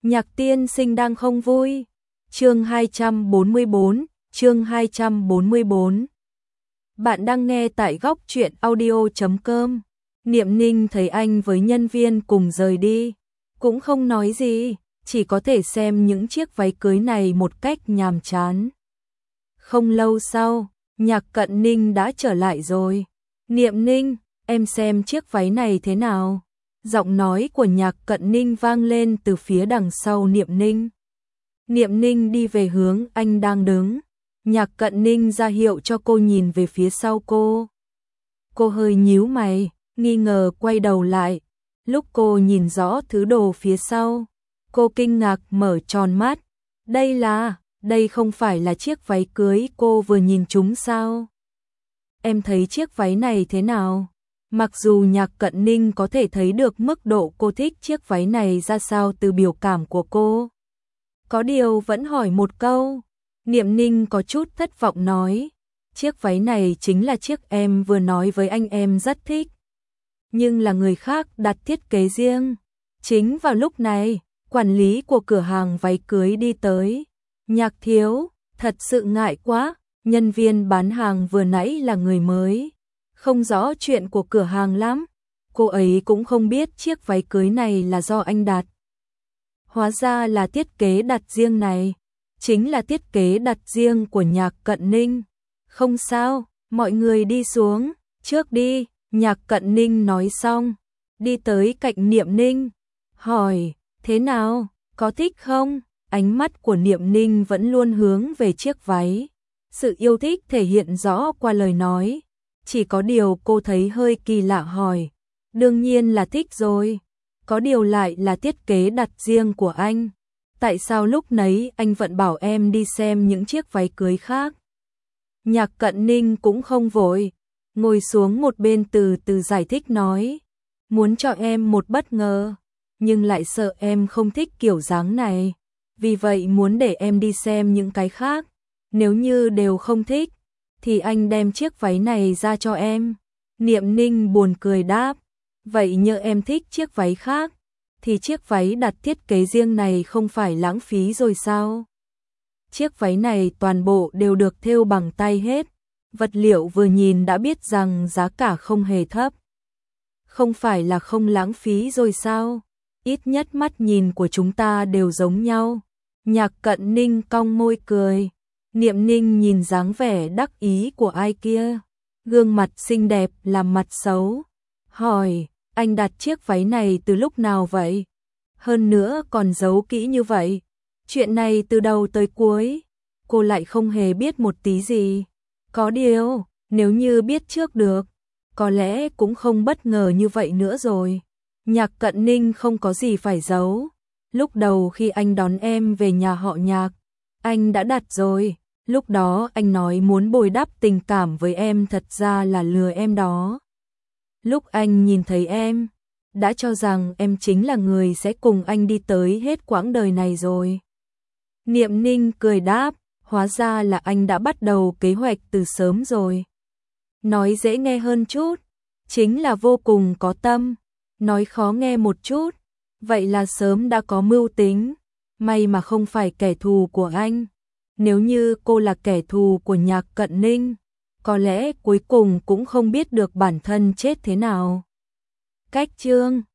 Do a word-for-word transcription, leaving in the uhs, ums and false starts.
Nhạc tiên sinh đang không vui. Chương hai trăm bốn mươi bốn, chương hai trăm bốn mươi bốn. Bạn đang nghe tại góc truyện audio chấm com. Niệm Ninh thấy anh với nhân viên cùng rời đi, cũng không nói gì, chỉ có thể xem những chiếc váy cưới này một cách nhàm chán. Không lâu sau, Nhạc Cận Ninh đã trở lại rồi. Niệm Ninh, em xem chiếc váy này thế nào? Giọng nói của Nhạc Cận Ninh vang lên từ phía đằng sau Niệm Ninh. Niệm Ninh đi về hướng anh đang đứng. Nhạc Cận Ninh ra hiệu cho cô nhìn về phía sau cô. Cô hơi nhíu mày, nghi ngờ quay đầu lại. Lúc cô nhìn rõ thứ đồ phía sau, cô kinh ngạc mở tròn mắt. Đây là, đây không phải là chiếc váy cưới cô vừa nhìn trúng sao? Em thấy chiếc váy này thế nào? Mặc dù Nhạc Cận Ninh có thể thấy được mức độ cô thích chiếc váy này ra sao từ biểu cảm của cô, có điều vẫn hỏi một câu. Niệm Ninh có chút thất vọng nói, chiếc váy này chính là chiếc em vừa nói với anh em rất thích, nhưng là người khác đặt thiết kế riêng. Chính vào lúc này, quản lý của cửa hàng váy cưới đi tới. Nhạc thiếu, thật sự ngại quá, nhân viên bán hàng vừa nãy là người mới, không rõ chuyện của cửa hàng lắm. Cô ấy cũng không biết chiếc váy cưới này là do anh đặt. Hóa ra là thiết kế đặt riêng này, chính là thiết kế đặt riêng của Nhạc Cận Ninh. Không sao, mọi người đi xuống, trước đi, Nhạc Cận Ninh nói xong, đi tới cạnh Niệm Ninh, hỏi, thế nào, có thích không? Ánh mắt của Niệm Ninh vẫn luôn hướng về chiếc váy, sự yêu thích thể hiện rõ qua lời nói. Chỉ có điều cô thấy hơi kỳ lạ hỏi, đương nhiên là thích rồi, có điều lại là thiết kế đặt riêng của anh. Tại sao lúc nấy anh vẫn bảo em đi xem những chiếc váy cưới khác? Nhạc Cận Ninh cũng không vội, ngồi xuống một bên từ từ giải thích nói, muốn cho em một bất ngờ, nhưng lại sợ em không thích kiểu dáng này, vì vậy muốn để em đi xem những cái khác, nếu như đều không thích, thì anh đem chiếc váy này ra cho em. Niệm Ninh buồn cười đáp, vậy nhỡ em thích chiếc váy khác, thì chiếc váy đặt thiết kế riêng này không phải lãng phí rồi sao? Chiếc váy này toàn bộ đều được thêu bằng tay hết, vật liệu vừa nhìn đã biết rằng giá cả không hề thấp. Không phải là không lãng phí rồi sao? Ít nhất mắt nhìn của chúng ta đều giống nhau. Nhạc Cận Ninh cong môi cười. Niệm Ninh nhìn dáng vẻ đắc ý của ai kia, gương mặt xinh đẹp làm mặt xấu, hỏi, anh đặt chiếc váy này từ lúc nào vậy? Hơn nữa còn giấu kỹ như vậy. Chuyện này từ đầu tới cuối, cô lại không hề biết một tí gì. Có điều, nếu như biết trước được, có lẽ cũng không bất ngờ như vậy nữa rồi. Nhạc Cận Ninh không có gì phải giấu. Lúc đầu khi anh đón em về nhà họ Nhạc, anh đã đặt rồi. Lúc đó anh nói muốn bồi đắp tình cảm với em, thật ra là lừa em đó. Lúc anh nhìn thấy em, đã cho rằng em chính là người sẽ cùng anh đi tới hết quãng đời này rồi. Niệm Ninh cười đáp, hóa ra là anh đã bắt đầu kế hoạch từ sớm rồi. Nói dễ nghe hơn chút, chính là vô cùng có tâm. Nói khó nghe một chút, vậy là sớm đã có mưu tính. May mà không phải kẻ thù của anh. Nếu như cô là kẻ thù của Nhạc Cận Ninh, có lẽ cuối cùng cũng không biết được bản thân chết thế nào. Cách chương